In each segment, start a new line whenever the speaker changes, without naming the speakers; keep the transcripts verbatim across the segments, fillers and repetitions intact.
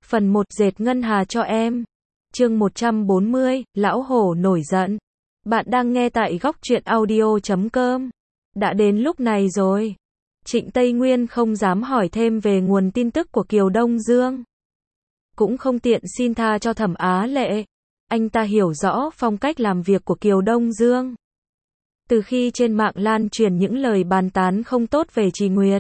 Phần một dệt ngân hà cho em. Chương một trăm bốn mươi, Lão Hổ nổi giận. Bạn đang nghe tại góc truyện audio chấm com. Đã đến lúc này rồi. Trịnh Tây Nguyên không dám hỏi thêm về nguồn tin tức của Kiều Đông Dương. Cũng không tiện xin tha cho Thẩm Á Lệ. Anh ta hiểu rõ phong cách làm việc của Kiều Đông Dương. Từ khi trên mạng lan truyền những lời bàn tán không tốt về Trì Nguyệt,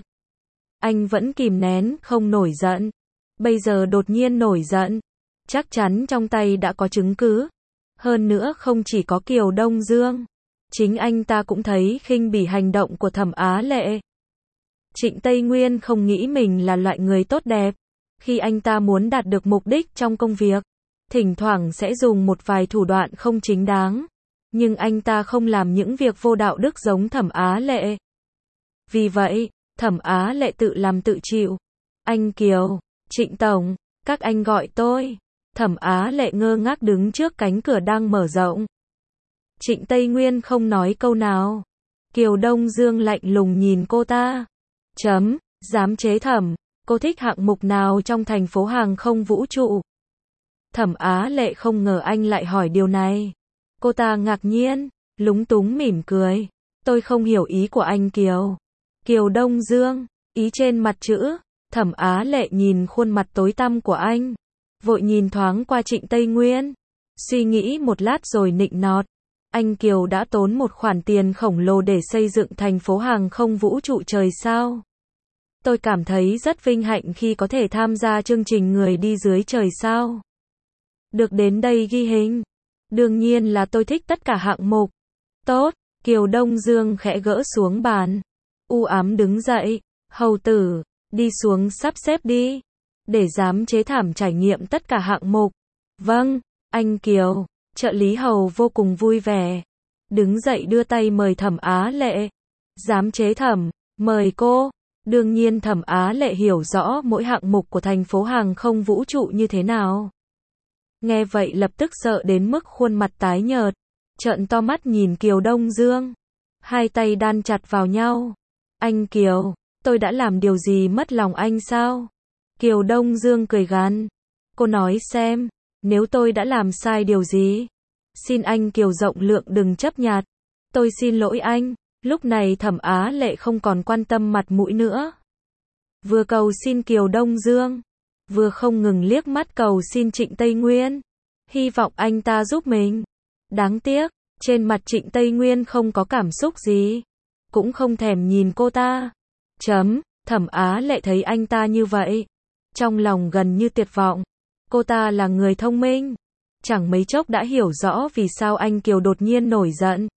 anh vẫn kìm nén, không nổi giận. Bây giờ đột nhiên nổi giận, chắc chắn trong tay đã có chứng cứ. Hơn nữa không chỉ có Kiều Đông Dương, chính anh ta cũng thấy khinh bỉ hành động của Thẩm Á Lệ. Trịnh Tây Nguyên không nghĩ mình là loại người tốt đẹp. Khi anh ta muốn đạt được mục đích trong công việc, thỉnh thoảng sẽ dùng một vài thủ đoạn không chính đáng. Nhưng anh ta không làm những việc vô đạo đức giống Thẩm Á Lệ. Vì vậy, Thẩm Á Lệ tự làm tự chịu. Anh Kiều, Trịnh Tổng, các anh gọi tôi. Thẩm Á Lệ ngơ ngác đứng trước cánh cửa đang mở rộng. Trịnh Tây Nguyên không nói câu nào. Kiều Đông Dương lạnh lùng nhìn cô ta. Chấm, giám chế Thẩm, cô thích hạng mục nào trong thành phố hàng không vũ trụ? Thẩm Á Lệ không ngờ anh lại hỏi điều này. Cô ta ngạc nhiên, lúng túng mỉm cười. Tôi không hiểu ý của anh Kiều. Kiều Đông Dương, ý trên mặt chữ. Thẩm Á Lệ nhìn khuôn mặt tối tăm của anh, vội nhìn thoáng qua Trịnh Tây Nguyên, suy nghĩ một lát rồi nịnh nọt. Anh Kiều đã tốn một khoản tiền khổng lồ để xây dựng thành phố hàng không vũ trụ trời sao. Tôi cảm thấy rất vinh hạnh khi có thể tham gia chương trình Người đi dưới trời sao. Được đến đây ghi hình. Đương nhiên là tôi thích tất cả hạng mục. Tốt, Kiều Đông Dương khẽ gỡ xuống bàn. U ám đứng dậy. Hầu tử, đi xuống sắp xếp đi. Để giám chế Thảm trải nghiệm tất cả hạng mục. Vâng, anh Kiều. Trợ lý Hầu vô cùng vui vẻ. Đứng dậy đưa tay mời Thẩm Á Lệ. Giám chế Thẩm, mời cô. Đương nhiên Thẩm Á Lệ hiểu rõ mỗi hạng mục của thành phố hàng không vũ trụ như thế nào. Nghe vậy lập tức sợ đến mức khuôn mặt tái nhợt, trợn to mắt nhìn Kiều Đông Dương. Hai tay đan chặt vào nhau. Anh Kiều, tôi đã làm điều gì mất lòng anh sao? Kiều Đông Dương cười gằn. Cô nói xem, nếu tôi đã làm sai điều gì? Xin anh Kiều rộng lượng đừng chấp nhặt. Tôi xin lỗi anh. Lúc này Thẩm Á Lệ không còn quan tâm mặt mũi nữa. Vừa cầu xin Kiều Đông Dương, vừa không ngừng liếc mắt cầu xin Trịnh Tây Nguyên. Hy vọng anh ta giúp mình. Đáng tiếc, trên mặt Trịnh Tây Nguyên không có cảm xúc gì. Cũng không thèm nhìn cô ta. Chấm, Thẩm Á Lệ thấy anh ta như vậy, trong lòng gần như tuyệt vọng. Cô ta là người thông minh. Chẳng mấy chốc đã hiểu rõ vì sao anh Kiều đột nhiên nổi giận.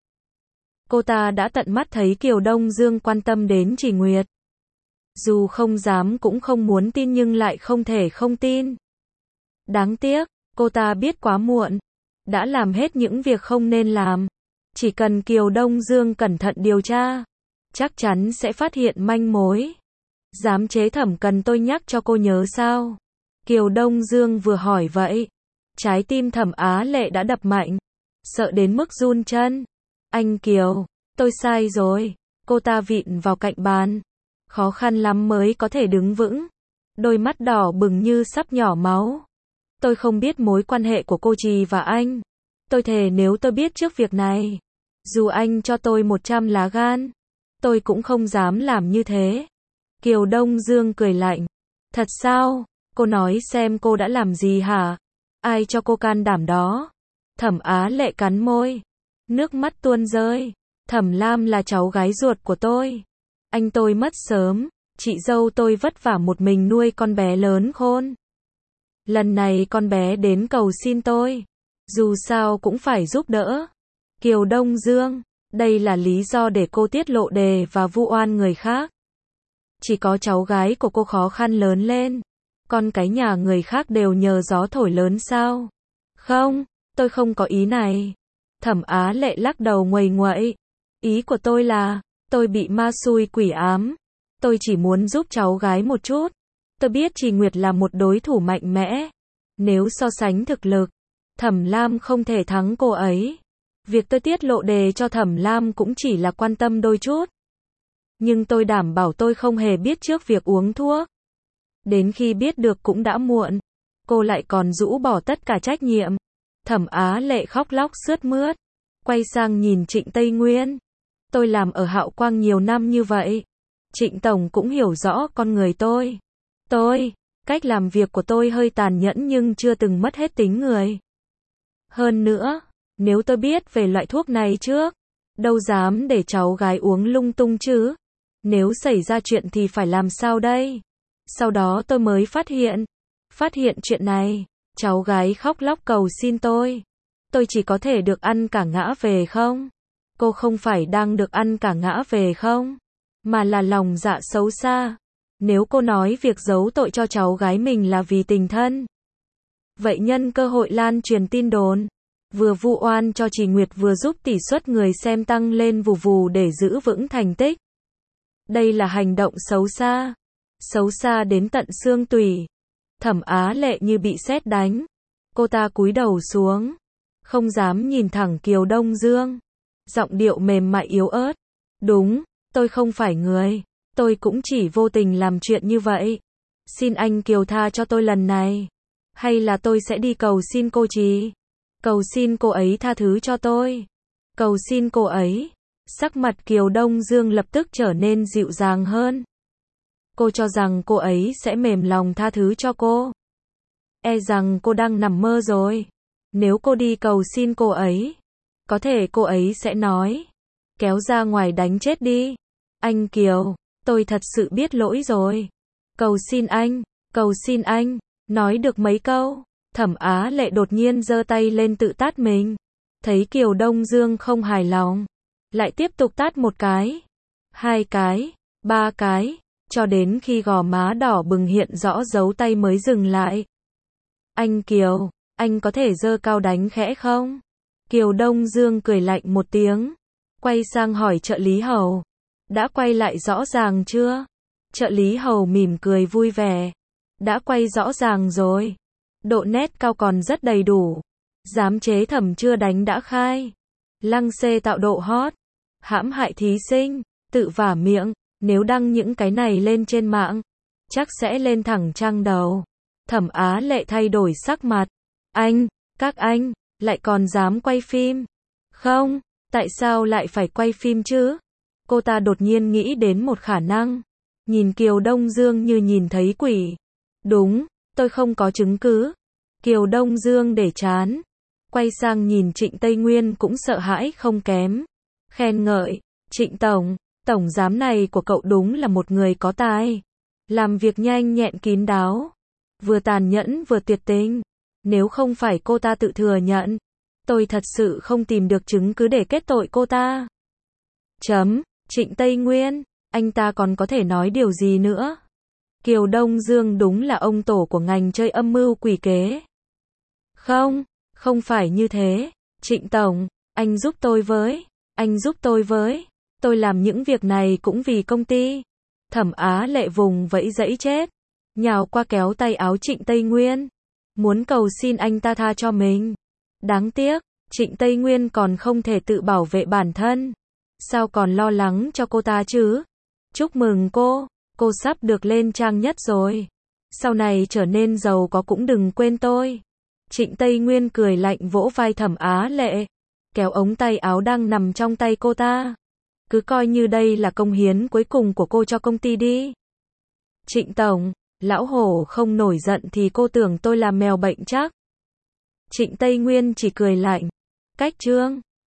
Cô ta đã tận mắt thấy Kiều Đông Dương quan tâm đến Trì Nguyệt. Dù không dám cũng không muốn tin nhưng lại không thể không tin. Đáng tiếc, cô ta biết quá muộn. Đã làm hết những việc không nên làm. Chỉ cần Kiều Đông Dương cẩn thận điều tra, chắc chắn sẽ phát hiện manh mối. Giám chế Thẩm cần tôi nhắc cho cô nhớ sao? Kiều Đông Dương vừa hỏi vậy, trái tim Thẩm Á Lệ đã đập mạnh, sợ đến mức run chân. Anh Kiều, tôi sai rồi. Cô ta vịn vào cạnh bàn, khó khăn lắm mới có thể đứng vững. Đôi mắt đỏ bừng như sắp nhỏ máu. Tôi không biết mối quan hệ của cô Trì và anh. Tôi thề nếu tôi biết trước việc này, dù anh cho tôi một trăm lá gan, tôi cũng không dám làm như thế. Kiều Đông Dương cười lạnh. Thật sao? Cô nói xem cô đã làm gì hả? Ai cho cô can đảm đó? Thẩm Á Lệ cắn môi, nước mắt tuôn rơi. Thẩm Lam là cháu gái ruột của tôi. Anh tôi mất sớm, chị dâu tôi vất vả một mình nuôi con bé lớn khôn. Lần này con bé đến cầu xin tôi, dù sao cũng phải giúp đỡ. Kiều Đông Dương, đây là lý do để cô tiết lộ đề và vu oan người khác. Chỉ có cháu gái của cô khó khăn lớn lên, con cái nhà người khác đều nhờ gió thổi lớn sao? Không, tôi không có ý này. Thẩm Á Lệ lắc đầu nguầy nguậy. Ý của tôi là, tôi bị ma xui quỷ ám. Tôi chỉ muốn giúp cháu gái một chút. Tôi biết Trì Nguyệt là một đối thủ mạnh mẽ. Nếu so sánh thực lực, Thẩm Lam không thể thắng cô ấy. Việc tôi tiết lộ đề cho Thẩm Lam cũng chỉ là quan tâm đôi chút. Nhưng tôi đảm bảo tôi không hề biết trước việc uống thuốc. Đến khi biết được cũng đã muộn. cô lại còn rũ bỏ tất cả trách nhiệm. Thẩm Á Lệ khóc lóc sướt mướt, quay sang nhìn Trịnh Tây Nguyên. Tôi làm ở Hạo Quang nhiều năm như vậy. Trịnh Tổng cũng hiểu rõ con người tôi. Tôi, cách làm việc của tôi hơi tàn nhẫn nhưng chưa từng mất hết tính người. Hơn nữa, nếu tôi biết về loại thuốc này trước, đâu dám để cháu gái uống lung tung chứ. Nếu xảy ra chuyện thì phải làm sao đây? Sau đó tôi mới phát hiện. Phát hiện chuyện này, cháu gái khóc lóc cầu xin tôi. Tôi chỉ có thể được ăn cả ngã về không? Cô không phải đang được ăn cả ngã về không? Mà là lòng dạ xấu xa. Nếu cô nói việc giấu tội cho cháu gái mình là vì tình thân, vậy nhân cơ hội lan truyền tin đồn, vừa vu oan cho Trì Nguyệt vừa giúp tỷ suất người xem tăng lên vù vù để giữ vững thành tích. Đây là hành động xấu xa. Xấu xa đến tận xương tủy. Thẩm Á Lệ như bị sét đánh. Cô ta cúi đầu xuống, không dám nhìn thẳng Kiều Đông Dương. Giọng điệu mềm mại yếu ớt. Đúng, tôi không phải người. Tôi cũng chỉ vô tình làm chuyện như vậy. Xin anh Kiều tha cho tôi lần này. Hay là tôi sẽ đi cầu xin cô Trì. Cầu xin cô ấy tha thứ cho tôi. Cầu xin cô ấy. Sắc mặt Kiều Đông Dương lập tức trở nên dịu dàng hơn. Cô cho rằng cô ấy sẽ mềm lòng tha thứ cho cô. E rằng cô đang nằm mơ rồi. Nếu cô đi cầu xin cô ấy, có thể cô ấy sẽ nói, kéo ra ngoài đánh chết đi. Anh Kiều, tôi thật sự biết lỗi rồi. Cầu xin anh, cầu xin anh. Nói được mấy câu, Thẩm Á Lệ đột nhiên giơ tay lên tự tát mình. Thấy Kiều Đông Dương không hài lòng, lại tiếp tục tát một cái, hai cái, ba cái, cho đến khi gò má đỏ bừng hiện rõ dấu tay mới dừng lại. Anh Kiều, anh có thể giơ cao đánh khẽ không? Kiều Đông Dương cười lạnh một tiếng, quay sang hỏi trợ lý hầu. Đã quay lại rõ ràng chưa? Trợ lý hầu mỉm cười vui vẻ. Đã quay rõ ràng rồi. Độ nét cao còn rất đầy đủ. Giám chế Thẩm chưa đánh đã khai. Lăng xê tạo độ hot. Hãm hại thí sinh. Tự vả miệng. Nếu đăng những cái này lên trên mạng, chắc sẽ lên thẳng trang đầu. Thẩm Á Lệ thay đổi sắc mặt. Anh, các anh, lại còn dám quay phim? Không, tại sao lại phải quay phim chứ? Cô ta đột nhiên nghĩ đến một khả năng. Nhìn Kiều Đông Dương như nhìn thấy quỷ. Đúng, tôi không có chứng cứ. Kiều Đông Dương để chán. Quay sang nhìn Trịnh Tây Nguyên cũng sợ hãi không kém. Khen ngợi, Trịnh Tổng, tổng giám này của cậu đúng là một người có tài. Làm việc nhanh nhẹn kín đáo. Vừa tàn nhẫn vừa tuyệt tình. Nếu không phải cô ta tự thừa nhận, tôi thật sự không tìm được chứng cứ để kết tội cô ta. Chấm, Trịnh Tây Nguyên, anh ta còn có thể nói điều gì nữa? Kiều Đông Dương đúng là ông tổ của ngành chơi âm mưu quỷ kế. Không, không phải như thế. Trịnh Tổng, anh giúp tôi với. Anh giúp tôi với. Tôi làm những việc này cũng vì công ty. Thẩm Á Lệ vùng vẫy dẫy chết. Nhào qua kéo tay áo Trịnh Tây Nguyên. Muốn cầu xin anh ta tha cho mình. Đáng tiếc, Trịnh Tây Nguyên còn không thể tự bảo vệ bản thân. Sao còn lo lắng cho cô ta chứ? Chúc mừng cô, cô sắp được lên trang nhất rồi. Sau này trở nên giàu có cũng đừng quên tôi. Trịnh Tây Nguyên cười lạnh vỗ vai Thẩm Á Lệ, kéo ống tay áo đang nằm trong tay cô ta. Cứ coi như đây là công hiến cuối cùng của cô cho công ty đi. Trịnh Tổng, lão hổ không nổi giận thì cô tưởng tôi là mèo bệnh chắc. Trịnh Tây Nguyên chỉ cười lạnh. Cách chương